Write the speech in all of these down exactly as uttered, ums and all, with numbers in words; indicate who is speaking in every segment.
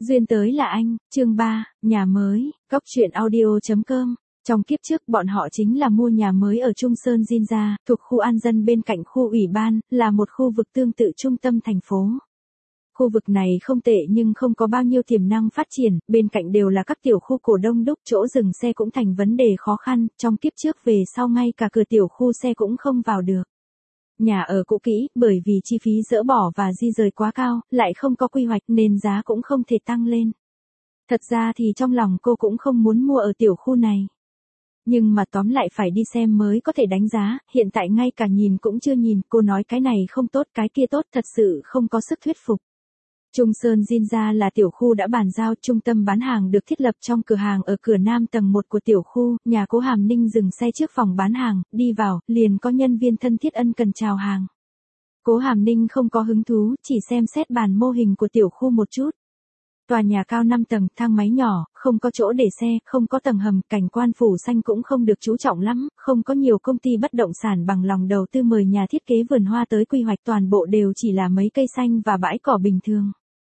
Speaker 1: Duyên tới là anh, chương ba, nhà mới, góc truyện audio.com. Trong kiếp trước bọn họ chính là mua nhà mới ở Trung Sơn Jinja, thuộc khu an dân bên cạnh khu ủy ban, là một khu vực tương tự trung tâm thành phố. Khu vực này không tệ nhưng không có bao nhiêu tiềm năng phát triển, bên cạnh đều là các tiểu khu cổ đông đúc, chỗ dừng xe cũng thành vấn đề khó khăn, trong kiếp trước về sau ngay cả cửa tiểu khu xe cũng không vào được. Nhà ở cũ kỹ, bởi vì chi phí dỡ bỏ và di rời quá cao, lại không có quy hoạch nên giá cũng không thể tăng lên. Thật ra thì trong lòng cô cũng không muốn mua ở tiểu khu này. Nhưng mà tóm lại phải đi xem mới có thể đánh giá, hiện tại ngay cả nhìn cũng chưa nhìn, cô nói cái này không tốt cái kia tốt, thật sự không có sức thuyết phục. Trung Sơn Jinja là tiểu khu đã bàn giao, trung tâm bán hàng được thiết lập trong cửa hàng ở cửa nam tầng một của tiểu khu, nhà Cố Hàm Ninh dừng xe trước phòng bán hàng, đi vào, liền có nhân viên thân thiết ân cần chào hàng. Cố Hàm Ninh không có hứng thú, chỉ xem xét bàn mô hình của tiểu khu một chút. Tòa nhà cao năm tầng, thang máy nhỏ, không có chỗ để xe, không có tầng hầm, cảnh quan phủ xanh cũng không được chú trọng lắm, không có nhiều công ty bất động sản bằng lòng đầu tư mời nhà thiết kế vườn hoa tới quy hoạch, toàn bộ đều chỉ là mấy cây xanh và bãi cỏ bình thường.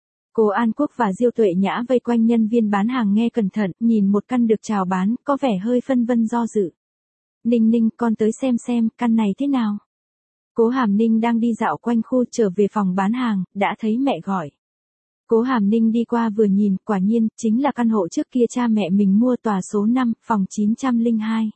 Speaker 1: Cố An Quốc và Diêu Tuệ Nhã vây quanh nhân viên bán hàng nghe cẩn thận, nhìn một căn được chào bán, có vẻ hơi phân vân do dự. Ninh Ninh, con tới xem xem, căn này thế nào? Cố Hàm Ninh đang đi dạo quanh khu trở về phòng bán hàng, đã thấy mẹ gọi. Cố Hàm Ninh đi qua vừa nhìn, quả nhiên, chính là căn hộ trước kia cha mẹ mình mua, tòa số năm, phòng chín trăm lẻ hai.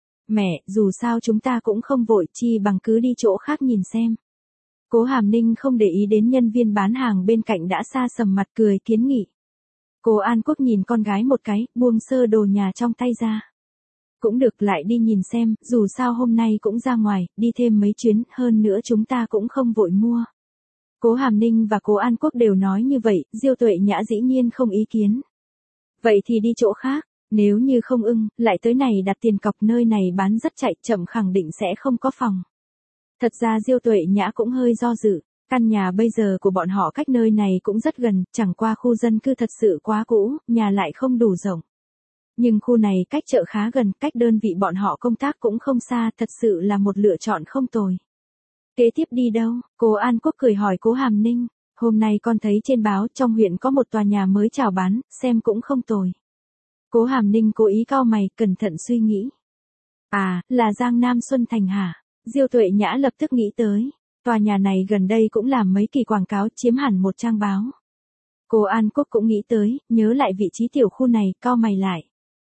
Speaker 1: Mẹ, dù sao chúng ta cũng không vội, chi bằng cứ đi chỗ khác nhìn xem. Cố Hàm Ninh không để ý đến nhân viên bán hàng bên cạnh đã xa sầm mặt cười kiến nghị. Cố An Quốc nhìn con gái một cái, buông sơ đồ nhà trong tay ra. Cũng được, lại đi nhìn xem, dù sao hôm nay cũng ra ngoài, đi thêm mấy chuyến, hơn nữa chúng ta cũng không vội mua. Cố Hàm Ninh và Cố An Quốc đều nói như vậy, Diêu Tuệ Nhã dĩ nhiên không ý kiến. Vậy thì đi chỗ khác, nếu như không ưng, lại tới này đặt tiền cọc, nơi này bán rất chạy, chậm khẳng định sẽ không có phòng. Thật ra Diêu Tuệ Nhã cũng hơi do dự, căn nhà bây giờ của bọn họ cách nơi này cũng rất gần, chẳng qua khu dân cư thật sự quá cũ, nhà lại không đủ rộng. Nhưng khu này cách chợ khá gần, cách đơn vị bọn họ công tác cũng không xa, thật sự là một lựa chọn không tồi. Kế tiếp đi đâu? Cố An Quốc cười hỏi Cố Hàm Ninh. Hôm nay con thấy trên báo trong huyện có một tòa nhà mới chào bán, xem cũng không tồi. Cố Hàm Ninh cố ý cau mày, cẩn thận suy nghĩ. À, là Giang Nam Xuân Thành hả? Diêu Tuệ Nhã lập tức nghĩ tới. Tòa nhà này gần đây cũng làm mấy kỳ quảng cáo, chiếm hẳn một trang báo. Cố An Quốc cũng nghĩ tới, nhớ lại vị trí tiểu khu này, cau mày lại.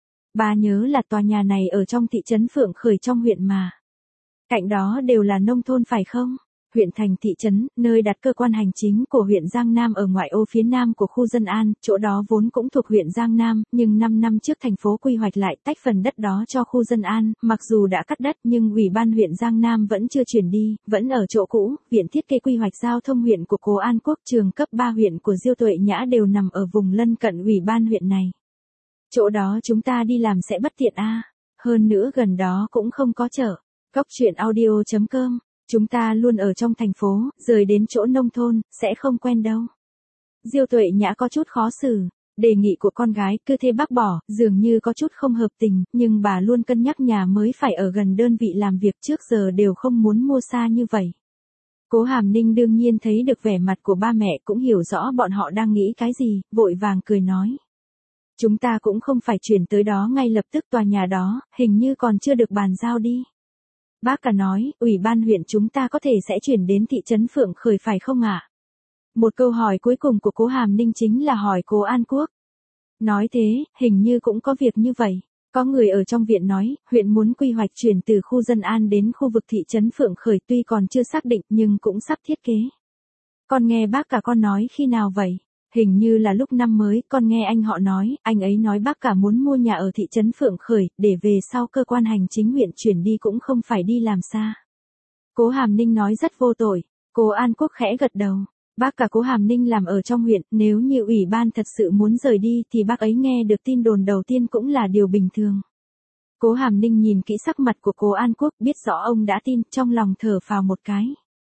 Speaker 1: Bà nhớ là tòa nhà này ở trong thị trấn Phượng Khởi trong huyện mà. Cạnh đó đều là nông thôn phải không? Huyện thành thị trấn, nơi đặt cơ quan hành chính của huyện Giang Nam ở ngoại ô phía nam của khu dân an, chỗ đó vốn cũng thuộc huyện Giang Nam, nhưng năm năm trước thành phố quy hoạch lại tách phần đất đó cho khu dân an, mặc dù đã cắt đất nhưng ủy ban huyện Giang Nam vẫn chưa chuyển đi, vẫn ở chỗ cũ. Viện thiết kế quy hoạch giao thông huyện của Cố An Quốc, trường cấp ba huyện của Diêu Tuệ Nhã đều nằm ở vùng lân cận ủy ban huyện này. Chỗ đó chúng ta đi làm sẽ bất tiện a, hơn nữa gần đó cũng không có chợ. Góc truyện audio.com, chúng ta luôn ở trong thành phố, rời đến chỗ nông thôn, sẽ không quen đâu. Diêu Tuệ Nhã có chút khó xử, đề nghị của con gái cứ thế bác bỏ, dường như có chút không hợp tình, nhưng bà luôn cân nhắc nhà mới phải ở gần đơn vị làm việc, trước giờ đều không muốn mua xa như vậy. Cố Hàm Ninh đương nhiên thấy được vẻ mặt của ba mẹ, cũng hiểu rõ bọn họ đang nghĩ cái gì, vội vàng cười nói. Chúng ta cũng không phải chuyển tới đó ngay lập tức, tòa nhà đó, hình như còn chưa được bàn giao đi. Bác cả nói, ủy ban huyện chúng ta có thể sẽ chuyển đến thị trấn Phượng Khởi phải không ạ? Một câu hỏi cuối cùng của Cố Hàm Ninh chính là hỏi Cố An Quốc. Nói thế, hình như cũng có việc như vậy. Có người ở trong viện nói, huyện muốn quy hoạch chuyển từ khu dân an đến khu vực thị trấn Phượng Khởi, tuy còn chưa xác định nhưng cũng sắp thiết kế. Con nghe bác cả con nói khi nào vậy? Hình như là lúc năm mới, con nghe anh họ nói, anh ấy nói bác cả muốn mua nhà ở thị trấn Phượng Khởi, để về sau cơ quan hành chính huyện chuyển đi cũng không phải đi làm xa. Cố Hàm Ninh nói rất vô tội. Cố An Quốc khẽ gật đầu. Bác cả Cố Hàm Ninh làm ở trong huyện, nếu như ủy ban thật sự muốn rời đi thì bác ấy nghe được tin đồn đầu tiên cũng là điều bình thường. Cố Hàm Ninh nhìn kỹ sắc mặt của Cố An Quốc, biết rõ ông đã tin, trong lòng thở phào một cái.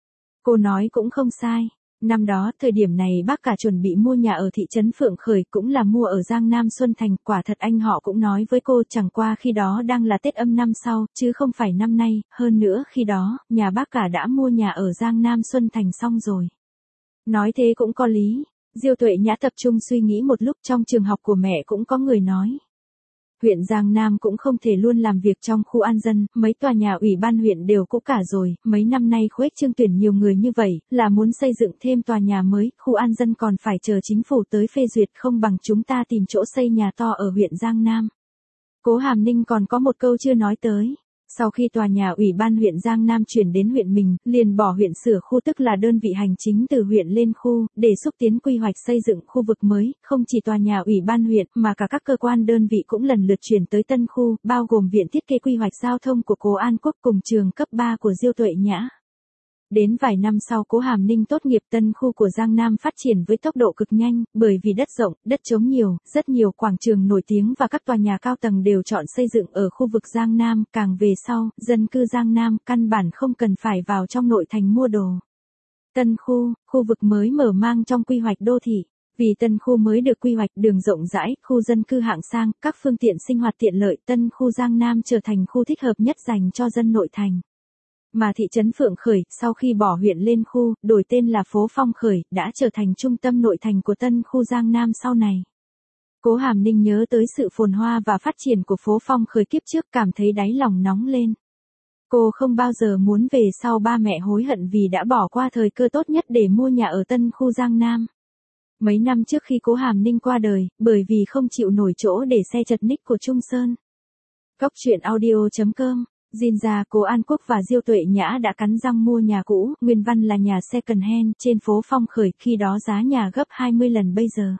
Speaker 1: Cô nói cũng không sai. Năm đó, thời điểm này bác cả chuẩn bị mua nhà ở thị trấn Phượng Khởi, cũng là mua ở Giang Nam Xuân Thành, quả thật anh họ cũng nói với cô, chẳng qua khi đó đang là Tết Âm năm sau, chứ không phải năm nay, hơn nữa khi đó, nhà bác cả đã mua nhà ở Giang Nam Xuân Thành xong rồi. Nói thế cũng có lý. Diêu Tuệ Nhã tập trung suy nghĩ một lúc, trong trường học của mẹ cũng có người nói. Huyện Giang Nam cũng không thể luôn làm việc trong khu an dân, mấy tòa nhà ủy ban huyện đều cũ cả rồi, mấy năm nay khuếch trương tuyển nhiều người như vậy, là muốn xây dựng thêm tòa nhà mới, khu an dân còn phải chờ chính phủ tới phê duyệt, không bằng chúng ta tìm chỗ xây nhà to ở huyện Giang Nam. Cố Hàm Ninh còn có một câu chưa nói tới. Sau khi tòa nhà ủy ban huyện Giang Nam chuyển đến huyện mình, liền bỏ huyện sửa khu, tức là đơn vị hành chính từ huyện lên khu, để xúc tiến quy hoạch xây dựng khu vực mới, không chỉ tòa nhà ủy ban huyện mà cả các cơ quan đơn vị cũng lần lượt chuyển tới tân khu, bao gồm viện thiết kế quy hoạch giao thông của Cố An Quốc cùng trường cấp ba của Diêu Tuệ Nhã. Đến vài năm sau Cố Hàm Ninh tốt nghiệp, tân khu của Giang Nam phát triển với tốc độ cực nhanh, bởi vì đất rộng, đất trống nhiều, rất nhiều quảng trường nổi tiếng và các tòa nhà cao tầng đều chọn xây dựng ở khu vực Giang Nam, càng về sau, dân cư Giang Nam căn bản không cần phải vào trong nội thành mua đồ. Tân khu, khu vực mới mở mang trong quy hoạch đô thị. Vì tân khu mới được quy hoạch, đường rộng rãi, khu dân cư hạng sang, các phương tiện sinh hoạt tiện lợi, tân khu Giang Nam trở thành khu thích hợp nhất dành cho dân nội thành. Mà thị trấn Phượng Khởi, sau khi bỏ huyện lên khu, đổi tên là phố Phong Khởi, đã trở thành trung tâm nội thành của tân khu Giang Nam sau này. Cố Hàm Ninh nhớ tới sự phồn hoa và phát triển của phố Phong Khởi kiếp trước, cảm thấy đáy lòng nóng lên. Cô không bao giờ muốn về sau ba mẹ hối hận vì đã bỏ qua thời cơ tốt nhất để mua nhà ở tân khu Giang Nam. Mấy năm trước khi Cố Hàm Ninh qua đời, bởi vì không chịu nổi chỗ để xe chật ních của Trung Sơn. Cốc truyện audio chấm com. Jin ra, Cố An Quốc và Diêu Tuệ Nhã đã cắn răng mua nhà cũ, nguyên văn là nhà second hand, trên phố Phong Khởi, khi đó giá nhà gấp hai mươi lần bây giờ.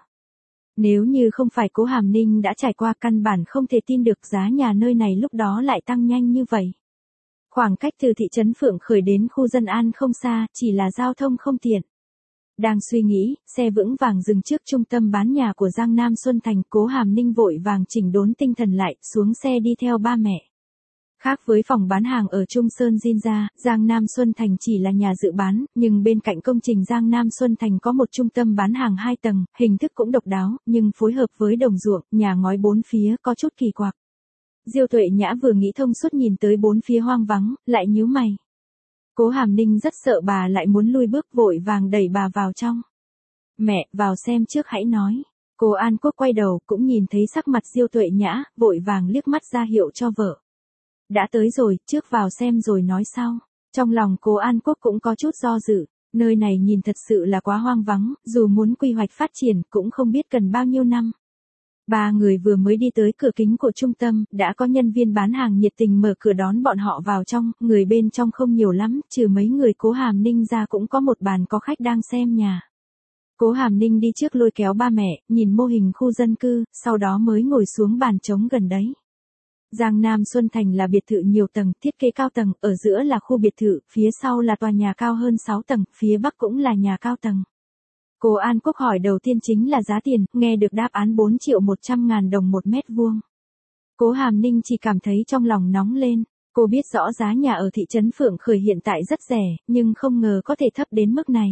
Speaker 1: Nếu như không phải Cố Hàm Ninh đã trải qua, căn bản không thể tin được giá nhà nơi này lúc đó lại tăng nhanh như vậy. Khoảng cách từ thị trấn Phượng Khởi đến khu dân an không xa, chỉ là giao thông không tiện. Đang suy nghĩ, xe vững vàng dừng trước trung tâm bán nhà của Giang Nam Xuân Thành, Cố Hàm Ninh vội vàng chỉnh đốn tinh thần lại, xuống xe đi theo ba mẹ. Khác với phòng bán hàng ở Trung Sơn Jinja, Giang Nam Xuân Thành chỉ là nhà dự bán, nhưng bên cạnh công trình Giang Nam Xuân Thành có một trung tâm bán hàng hai tầng, hình thức cũng độc đáo, nhưng phối hợp với đồng ruộng, nhà ngói bốn phía có chút kỳ quặc. Diêu Tuệ Nhã vừa nghĩ thông suốt nhìn tới bốn phía hoang vắng, lại nhíu mày. Cố Hàm Ninh rất sợ bà lại muốn lui bước, vội vàng đẩy bà vào trong. Mẹ, vào xem trước hãy nói. Cố An Quốc quay đầu cũng nhìn thấy sắc mặt Diêu Tuệ Nhã, vội vàng liếc mắt ra hiệu cho vợ. Đã tới rồi, trước vào xem rồi nói sau. Trong lòng Cố An Quốc cũng có chút do dự, nơi này nhìn thật sự là quá hoang vắng, dù muốn quy hoạch phát triển cũng không biết cần bao nhiêu năm. Ba người vừa mới đi tới cửa kính của trung tâm, đã có nhân viên bán hàng nhiệt tình mở cửa đón bọn họ vào trong, người bên trong không nhiều lắm, trừ mấy người Cố Hàm Ninh ra cũng có một bàn có khách đang xem nhà. Cố Hàm Ninh đi trước lôi kéo ba mẹ, nhìn mô hình khu dân cư, sau đó mới ngồi xuống bàn trống gần đấy. Giang Nam Xuân Thành là biệt thự nhiều tầng, thiết kế cao tầng, ở giữa là khu biệt thự, phía sau là tòa nhà cao hơn sáu tầng, phía bắc cũng là nhà cao tầng. Cố An Quốc hỏi đầu tiên chính là giá tiền, nghe được đáp án bốn triệu một trăm ngàn đồng một mét vuông. Cố Hàm Ninh chỉ cảm thấy trong lòng nóng lên, cô biết rõ giá nhà ở thị trấn Phượng Khởi hiện tại rất rẻ, nhưng không ngờ có thể thấp đến mức này.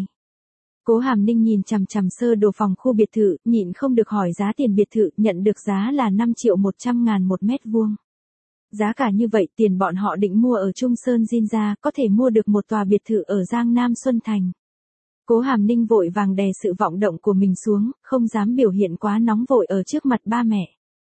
Speaker 1: Cố Hàm Ninh nhìn chằm chằm sơ đồ phòng khu biệt thự, nhịn không được hỏi giá tiền biệt thự, nhận được giá là năm triệu một trăm ngàn một mét vuông. Giá cả như vậy, tiền bọn họ định mua ở Trung Sơn Jinja, có thể mua được một tòa biệt thự ở Giang Nam Xuân Thành. Cố Hàm Ninh vội vàng đè sự vọng động của mình xuống, không dám biểu hiện quá nóng vội ở trước mặt ba mẹ.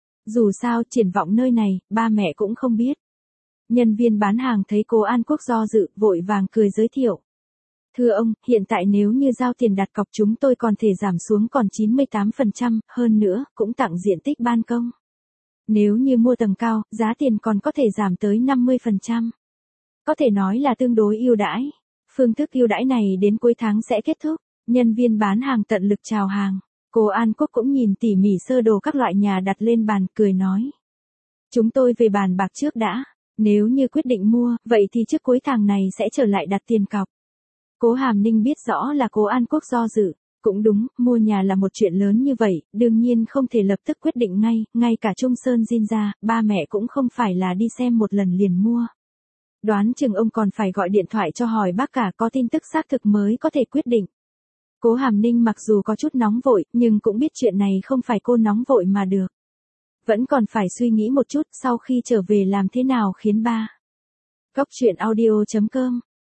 Speaker 1: Dù sao, triển vọng nơi này, ba mẹ cũng không biết. Nhân viên bán hàng thấy Cố An Quốc do dự, vội vàng cười giới thiệu. Thưa ông, hiện tại nếu như giao tiền đặt cọc chúng tôi còn thể giảm xuống còn chín mươi tám phần trăm, hơn nữa, cũng tặng diện tích ban công. Nếu như mua tầng cao, giá tiền còn có thể giảm tới năm mươi phần trăm. Có thể nói là tương đối ưu đãi. Phương thức ưu đãi này đến cuối tháng sẽ kết thúc. Nhân viên bán hàng tận lực chào hàng. Cố An Quốc cũng nhìn tỉ mỉ sơ đồ các loại nhà đặt lên bàn, cười nói. Chúng tôi về bàn bạc trước đã. Nếu như quyết định mua, vậy thì trước cuối tháng này sẽ trở lại đặt tiền cọc. Cố Hàm Ninh biết rõ là Cố An Quốc do dự. Cũng đúng, mua nhà là một chuyện lớn như vậy, đương nhiên không thể lập tức quyết định ngay, ngay cả Trung Sơn Jinja, ba mẹ cũng không phải là đi xem một lần liền mua. Đoán chừng ông còn phải gọi điện thoại cho hỏi bác cả có tin tức xác thực mới có thể quyết định. Cố Hàm Ninh mặc dù có chút nóng vội, nhưng cũng biết chuyện này không phải cô nóng vội mà được. Vẫn còn phải suy nghĩ một chút sau khi trở về làm thế nào khiến ba. Cốc truyện audio chấm com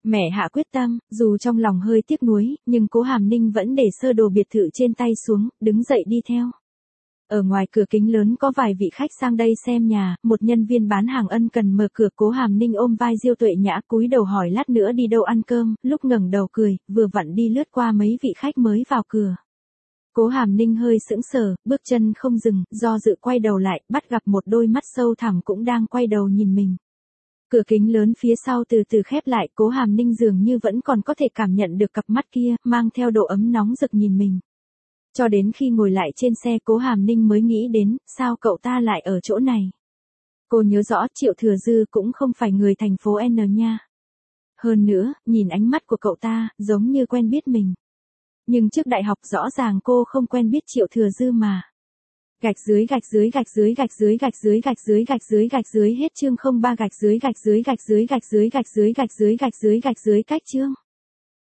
Speaker 1: Mẹ hạ quyết tâm, dù trong lòng hơi tiếc nuối, nhưng cố Hàm Ninh vẫn để sơ đồ biệt thự trên tay xuống, đứng dậy đi theo. Ở ngoài cửa kính lớn có vài vị khách sang đây xem nhà, một nhân viên bán hàng ân cần mở cửa, cố Hàm Ninh ôm vai Diêu Tuệ Nhã cúi đầu hỏi lát nữa đi đâu ăn cơm, lúc ngẩng đầu cười, vừa vặn đi lướt qua mấy vị khách mới vào cửa. Cố Hàm Ninh hơi sững sờ, bước chân không dừng, do dự quay đầu lại, bắt gặp một đôi mắt sâu thẳm cũng đang quay đầu nhìn mình. Cửa kính lớn phía sau từ từ khép lại, cố Hàm Ninh dường như vẫn còn có thể cảm nhận được cặp mắt kia, mang theo độ ấm nóng rực nhìn mình. Cho đến khi ngồi lại trên xe cố Hàm Ninh mới nghĩ đến, sao cậu ta lại ở chỗ này. Cô nhớ rõ Triệu Thừa Dư cũng không phải người thành phố N nha. Hơn nữa, nhìn ánh mắt của cậu ta, giống như quen biết mình. Nhưng trước đại học rõ ràng cô không quen biết Triệu Thừa Dư mà. Gạch dưới gạch dưới gạch dưới gạch dưới gạch dưới gạch dưới gạch dưới gạch dưới hết chương không ba gạch dưới gạch dưới gạch dưới gạch dưới gạch dưới gạch dưới gạch dưới gạch dưới cách chương.